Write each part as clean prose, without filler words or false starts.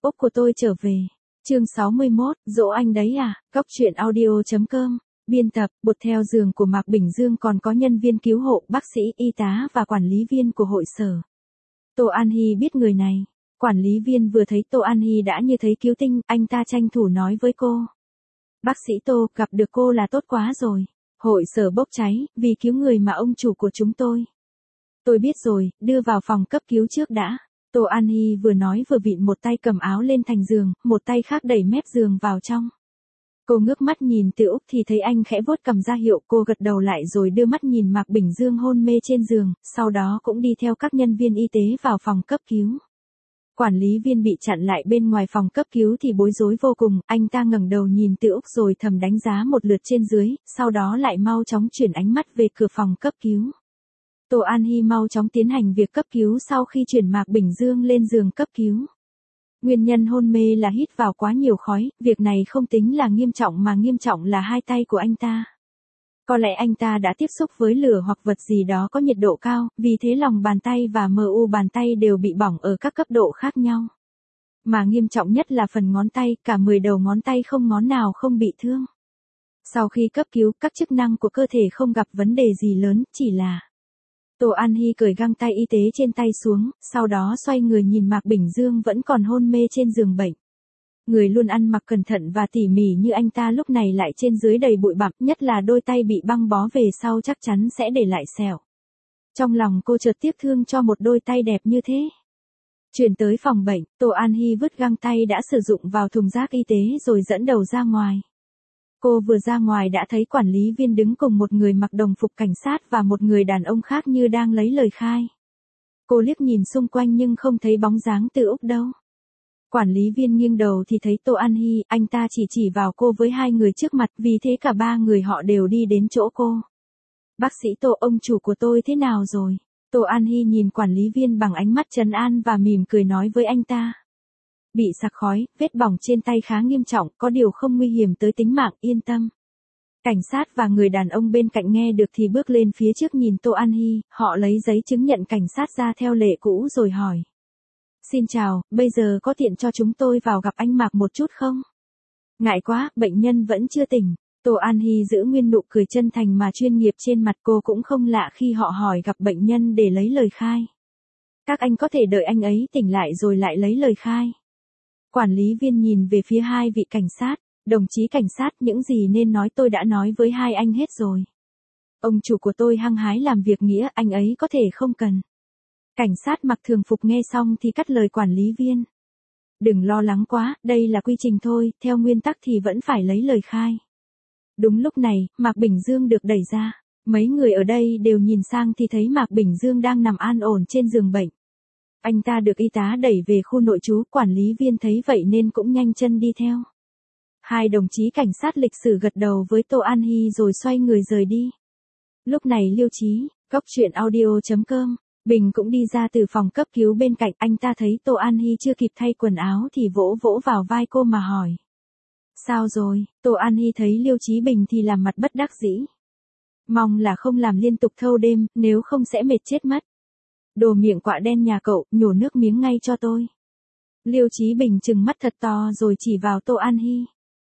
Úc của tôi trở về. Chương 61, dỗ anh đấy à? Cóc truyện audio.com. Biên tập, bột theo giường của Mạc Bình Dương còn có nhân viên cứu hộ, bác sĩ, y tá và quản lý viên của hội sở. Tô An Hy biết người này. Quản lý viên vừa thấy Tô An Hy đã như thấy cứu tinh, anh ta tranh thủ nói với cô. Bác sĩ Tô, gặp được cô là tốt quá rồi. Hội sở bốc cháy, vì cứu người mà ông chủ của chúng tôi. Tôi biết rồi, đưa vào phòng cấp cứu trước đã. Tô An Hy vừa nói vừa vịn một tay cầm áo lên thành giường, một tay khác đẩy mép giường vào trong. Cô ngước mắt nhìn Từ Úc thì thấy anh khẽ vuốt cầm ra hiệu, cô gật đầu lại rồi đưa mắt nhìn Mạc Bình Dương hôn mê trên giường, sau đó cũng đi theo các nhân viên y tế vào phòng cấp cứu. Quản lý viên bị chặn lại bên ngoài phòng cấp cứu thì bối rối vô cùng, anh ta ngẩng đầu nhìn Từ Úc rồi thầm đánh giá một lượt trên dưới, sau đó lại mau chóng chuyển ánh mắt về cửa phòng cấp cứu. Tô An Hy mau chóng tiến hành việc cấp cứu sau khi chuyển Mạc Bình Dương lên giường cấp cứu. Nguyên nhân hôn mê là hít vào quá nhiều khói, việc này không tính là nghiêm trọng mà nghiêm trọng là hai tay của anh ta. Có lẽ anh ta đã tiếp xúc với lửa hoặc vật gì đó có nhiệt độ cao, vì thế lòng bàn tay và mu bàn tay đều bị bỏng ở các cấp độ khác nhau. Mà nghiêm trọng nhất là phần ngón tay, cả 10 đầu ngón tay không ngón nào không bị thương. Sau khi cấp cứu, các chức năng của cơ thể không gặp vấn đề gì lớn, chỉ là... Tô An Hy cởi găng tay y tế trên tay xuống, sau đó xoay người nhìn Mạc Bình Dương vẫn còn hôn mê trên giường bệnh. Người luôn ăn mặc cẩn thận và tỉ mỉ như anh ta lúc này lại trên dưới đầy bụi bặm, nhất là đôi tay bị băng bó về sau chắc chắn sẽ để lại sẹo. Trong lòng cô chợt tiếc thương cho một đôi tay đẹp như thế. Chuyển tới phòng bệnh, Tô An Hy vứt găng tay đã sử dụng vào thùng rác y tế rồi dẫn đầu ra ngoài. Cô vừa ra ngoài đã thấy quản lý viên đứng cùng một người mặc đồng phục cảnh sát và một người đàn ông khác như đang lấy lời khai. Cô liếc nhìn xung quanh nhưng không thấy bóng dáng Từ Úc đâu. Quản lý viên nghiêng đầu thì thấy Tô An Hy, anh ta chỉ vào cô với hai người trước mặt, vì thế cả ba người họ đều đi đến chỗ cô. Bác sĩ Tô, ông chủ của tôi thế nào rồi? Tô An Hy nhìn quản lý viên bằng ánh mắt trấn an và mỉm cười nói với anh ta. Bị sặc khói, vết bỏng trên tay khá nghiêm trọng, có điều không nguy hiểm tới tính mạng, yên tâm. Cảnh sát và người đàn ông bên cạnh nghe được thì bước lên phía trước nhìn Tô An Hy, họ lấy giấy chứng nhận cảnh sát ra theo lệ cũ rồi hỏi. Xin chào, bây giờ có tiện cho chúng tôi vào gặp anh Mạc một chút không? Ngại quá, bệnh nhân vẫn chưa tỉnh. Tô An Hy giữ nguyên nụ cười chân thành mà chuyên nghiệp trên mặt, cô cũng không lạ khi họ hỏi gặp bệnh nhân để lấy lời khai. Các anh có thể đợi anh ấy tỉnh lại rồi lại lấy lời khai. Quản lý viên nhìn về phía hai vị cảnh sát, đồng chí cảnh sát, những gì nên nói tôi đã nói với hai anh hết rồi. Ông chủ của tôi hăng hái làm việc nghĩa, anh ấy có thể không cần. Cảnh sát mặc thường phục nghe xong thì cắt lời quản lý viên. Đừng lo lắng quá, đây là quy trình thôi, theo nguyên tắc thì vẫn phải lấy lời khai. Đúng lúc này, Mạc Bình Dương được đẩy ra. Mấy người ở đây đều nhìn sang thì thấy Mạc Bình Dương đang nằm an ổn trên giường bệnh. Anh ta được y tá đẩy về khu nội trú, quản lý viên thấy vậy nên cũng nhanh chân đi theo. Hai đồng chí cảnh sát lịch sử gật đầu với Tô An Hy rồi xoay người rời đi. Lúc này Liêu Chí, cóc truyện audio.com, Bình cũng đi ra từ phòng cấp cứu bên cạnh, anh ta thấy Tô An Hy chưa kịp thay quần áo thì vỗ vỗ vào vai cô mà hỏi. Sao rồi? Tô An Hy thấy Liêu Chí Bình thì làm mặt bất đắc dĩ. Mong là không làm liên tục thâu đêm, nếu không sẽ mệt chết mất. Đồ miệng quạ đen nhà cậu, nhổ nước miếng ngay cho tôi. Liêu Chí Bình trừng mắt thật to rồi chỉ vào Tô An Hy.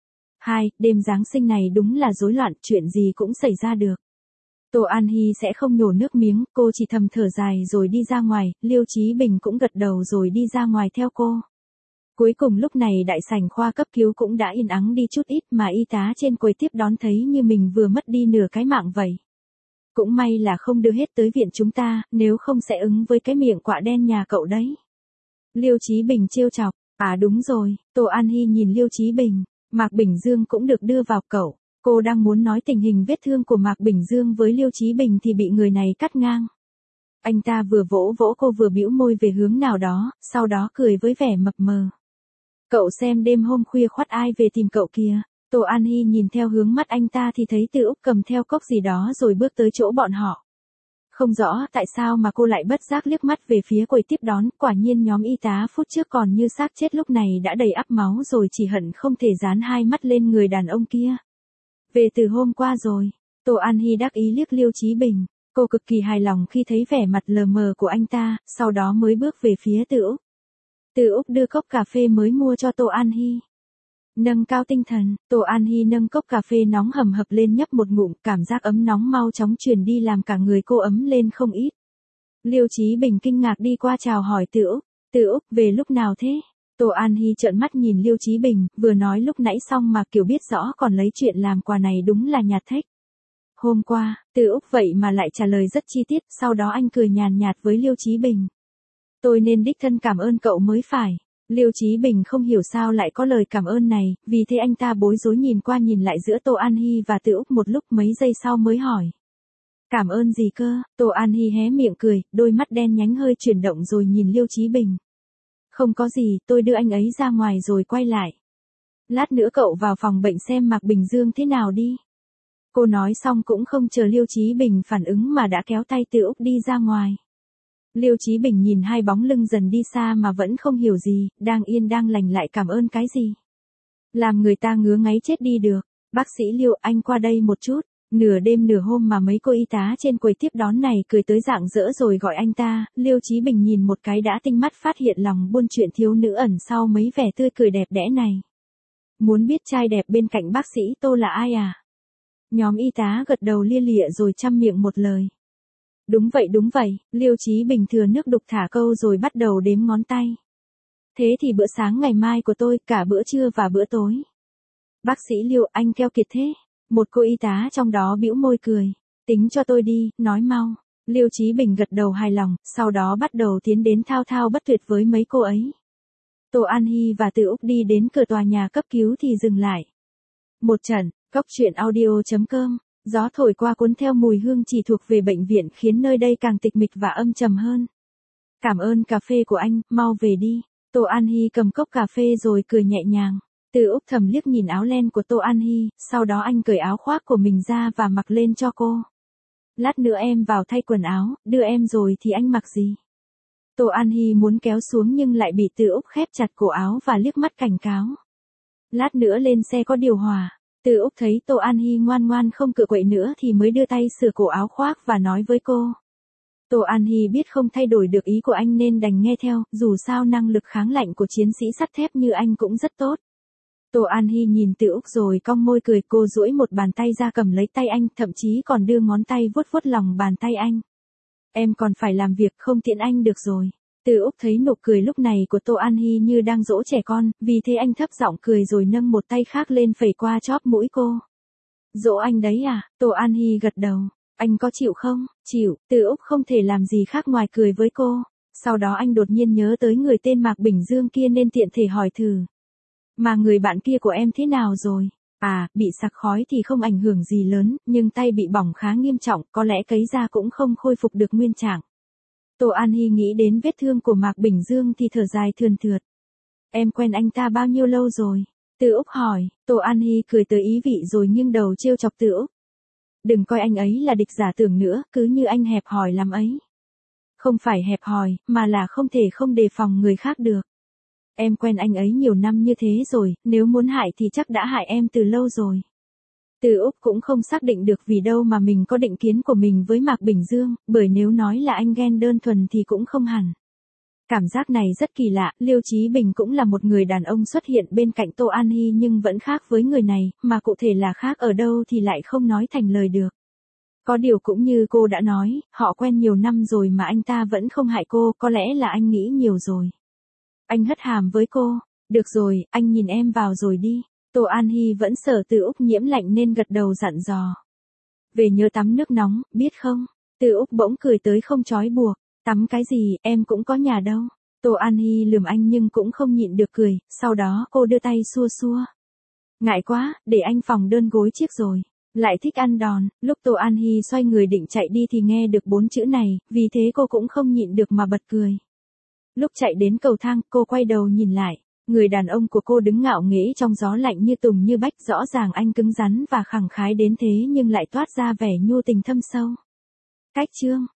Đêm Giáng sinh này đúng là rối loạn, chuyện gì cũng xảy ra được. Tô An Hy sẽ không nhổ nước miếng, cô chỉ thầm thở dài rồi đi ra ngoài, Liêu Chí Bình cũng gật đầu rồi đi ra ngoài theo cô. Cuối cùng lúc này đại sảnh khoa cấp cứu cũng đã yên ắng đi chút ít mà y tá trên quầy tiếp đón thấy như mình vừa mất đi nửa cái mạng vậy. Cũng may là không đưa hết tới viện chúng ta, nếu không sẽ ứng với cái miệng quạ đen nhà cậu đấy. Liêu Chí Bình trêu chọc, đúng rồi, Tô An Hy nhìn Liêu Chí Bình, Mạc Bình Dương cũng được đưa vào cậu. Cô đang muốn nói tình hình vết thương của Mạc Bình Dương với Liêu Chí Bình thì bị người này cắt ngang. Anh ta vừa vỗ vỗ cô vừa bĩu môi về hướng nào đó, sau đó cười với vẻ mập mờ. Cậu xem đêm hôm khuya khoắt ai về tìm cậu kìa. Tô An Hy nhìn theo hướng mắt anh ta thì thấy Từ Úc cầm theo cốc gì đó rồi bước tới chỗ bọn họ. Không rõ tại sao mà cô lại bất giác liếc mắt về phía quầy tiếp đón, quả nhiên nhóm y tá phút trước còn như xác chết lúc này đã đầy ắp máu rồi, chỉ hận không thể dán hai mắt lên người đàn ông kia. Về từ hôm qua rồi, Tô An Hy đắc ý liếc Liêu Chí Bình, cô cực kỳ hài lòng khi thấy vẻ mặt lờ mờ của anh ta, sau đó mới bước về phía Từ Úc. Từ Úc đưa cốc cà phê mới mua cho Tô An Hi. Nâng cao tinh thần, Tô An Hi nâng cốc cà phê nóng hầm hập lên nhấp một ngụm, cảm giác ấm nóng mau chóng truyền đi làm cả người cô ấm lên không ít. Liêu Chí Bình kinh ngạc đi qua chào hỏi Từ Úc. Từ Úc về lúc nào thế? Tô An Hi trợn mắt nhìn Liêu Chí Bình, vừa nói lúc nãy xong mà kiểu biết rõ còn lấy chuyện làm quà này đúng là nhạt thách. Hôm qua, Từ Úc vậy mà lại trả lời rất chi tiết, sau đó anh cười nhàn nhạt với Liêu Chí Bình. Tôi nên đích thân cảm ơn cậu mới phải. Liêu Chí Bình không hiểu sao lại có lời cảm ơn này, vì thế anh ta bối rối nhìn qua nhìn lại giữa Tô An Hi và Từ Úc một lúc, mấy giây sau mới hỏi. Cảm ơn gì cơ? Tô An Hi hé miệng cười, đôi mắt đen nhánh hơi chuyển động rồi nhìn Liêu Chí Bình. Không có gì, tôi đưa anh ấy ra ngoài rồi quay lại. Lát nữa cậu vào phòng bệnh xem Mạc Bình Dương thế nào đi. Cô nói xong cũng không chờ Liêu Chí Bình phản ứng mà đã kéo tay Từ Úc đi ra ngoài. Liêu Chí Bình nhìn hai bóng lưng dần đi xa mà vẫn không hiểu gì, đang yên đang lành lại cảm ơn cái gì. Làm người ta ngứa ngáy chết đi được. Bác sĩ Liêu, anh qua đây một chút. Nửa đêm nửa hôm mà mấy cô y tá trên quầy tiếp đón này cười tới rạng rỡ rồi gọi anh ta. Liêu Chí Bình nhìn một cái đã tinh mắt phát hiện lòng buôn chuyện thiếu nữ ẩn sau mấy vẻ tươi cười đẹp đẽ này. Muốn biết trai đẹp bên cạnh bác sĩ Tô là ai à? Nhóm y tá gật đầu lia lịa rồi chăm miệng một lời. Đúng vậy, Liêu Chí Bình thừa nước đục thả câu rồi bắt đầu đếm ngón tay. Thế thì bữa sáng ngày mai của tôi, cả bữa trưa và bữa tối. Bác sĩ Liêu, anh keo kiệt thế. Một cô y tá trong đó bĩu môi cười. Tính cho tôi đi, nói mau. Liêu Chí Bình gật đầu hài lòng, sau đó bắt đầu tiến đến thao thao bất tuyệt với mấy cô ấy. Tô An Hi và Từ Úc đi đến cửa tòa nhà cấp cứu thì dừng lại. Một trận, Cóc truyện audio.com. Gió thổi qua cuốn theo mùi hương chỉ thuộc về bệnh viện khiến nơi đây càng tịch mịch và âm trầm hơn. Cảm ơn cà phê của anh, mau về đi. Tô An Hi cầm cốc cà phê rồi cười nhẹ nhàng. Từ Úc thầm liếc nhìn áo len của Tô An Hi, sau đó anh cởi áo khoác của mình ra và mặc lên cho cô. Lát nữa em vào thay quần áo, đưa em rồi thì anh mặc gì? Tô An Hi muốn kéo xuống nhưng lại bị Từ Úc khép chặt cổ áo và liếc mắt cảnh cáo. Lát nữa lên xe có điều hòa. Từ Úc thấy Tô An Hi ngoan ngoan không cựa quậy nữa thì mới đưa tay sửa cổ áo khoác và nói với cô. Tô An Hi biết không thay đổi được ý của anh nên đành nghe theo, dù sao năng lực kháng lạnh của chiến sĩ sắt thép như anh cũng rất tốt. Tô An Hi nhìn Từ Úc rồi cong môi cười, cô duỗi một bàn tay ra cầm lấy tay anh, thậm chí còn đưa ngón tay vuốt vuốt lòng bàn tay anh. Em còn phải làm việc, không tiễn anh được rồi. Từ Úc thấy nụ cười lúc này của Tô An Hi như đang dỗ trẻ con, vì thế anh thấp giọng cười rồi nâng một tay khác lên phẩy qua chóp mũi cô. Dỗ anh đấy à? Tô An Hi gật đầu. Anh có chịu không? Chịu. Từ Úc không thể làm gì khác ngoài cười với cô. Sau đó anh đột nhiên nhớ tới người tên Mạc Bình Dương kia nên tiện thể hỏi thử. Mà người bạn kia của em thế nào rồi? À, bị sặc khói thì không ảnh hưởng gì lớn, nhưng tay bị bỏng khá nghiêm trọng, có lẽ cấy ra cũng không khôi phục được nguyên trạng. Tô An Hi nghĩ đến vết thương của Mạc Bình Dương thì thở dài thườn thượt. Em quen anh ta bao nhiêu lâu rồi? Từ Úc hỏi. Tô An Hi cười tới ý vị rồi nghiêng đầu trêu chọc Từ Úc. Đừng coi anh ấy là địch giả tưởng nữa, cứ như anh hẹp hòi lắm ấy. Không phải hẹp hòi, mà là không thể không đề phòng người khác được. Em quen anh ấy nhiều năm như thế rồi, nếu muốn hại thì chắc đã hại em từ lâu rồi. Từ Úc cũng không xác định được vì đâu mà mình có định kiến của mình với Mạc Bình Dương, bởi nếu nói là anh ghen đơn thuần thì cũng không hẳn. Cảm giác này rất kỳ lạ, Liêu Chí Bình cũng là một người đàn ông xuất hiện bên cạnh Tô An Hi nhưng vẫn khác với người này, mà cụ thể là khác ở đâu thì lại không nói thành lời được. Có điều cũng như cô đã nói, họ quen nhiều năm rồi mà anh ta vẫn không hại cô, có lẽ là anh nghĩ nhiều rồi. Anh hất hàm với cô. Được rồi, anh nhìn em vào rồi đi. Tô An Hi vẫn sợ Từ Úc nhiễm lạnh nên gật đầu dặn dò. Về nhớ tắm nước nóng, biết không? Từ Úc bỗng cười tới không trói buộc. Tắm cái gì, em cũng có nhà đâu. Tô An Hi lườm anh nhưng cũng không nhịn được cười, sau đó cô đưa tay xua xua. Ngại quá, để anh phòng đơn gối chiếc rồi. Lại thích ăn đòn, lúc Tô An Hi xoay người định chạy đi thì nghe được 4 chữ này, vì thế cô cũng không nhịn được mà bật cười. Lúc chạy đến cầu thang, cô quay đầu nhìn lại. Người đàn ông của cô đứng ngạo nghễ trong gió lạnh như tùng như bách, rõ ràng anh cứng rắn và khẳng khái đến thế nhưng lại toát ra vẻ nhu tình thâm sâu. Cách chương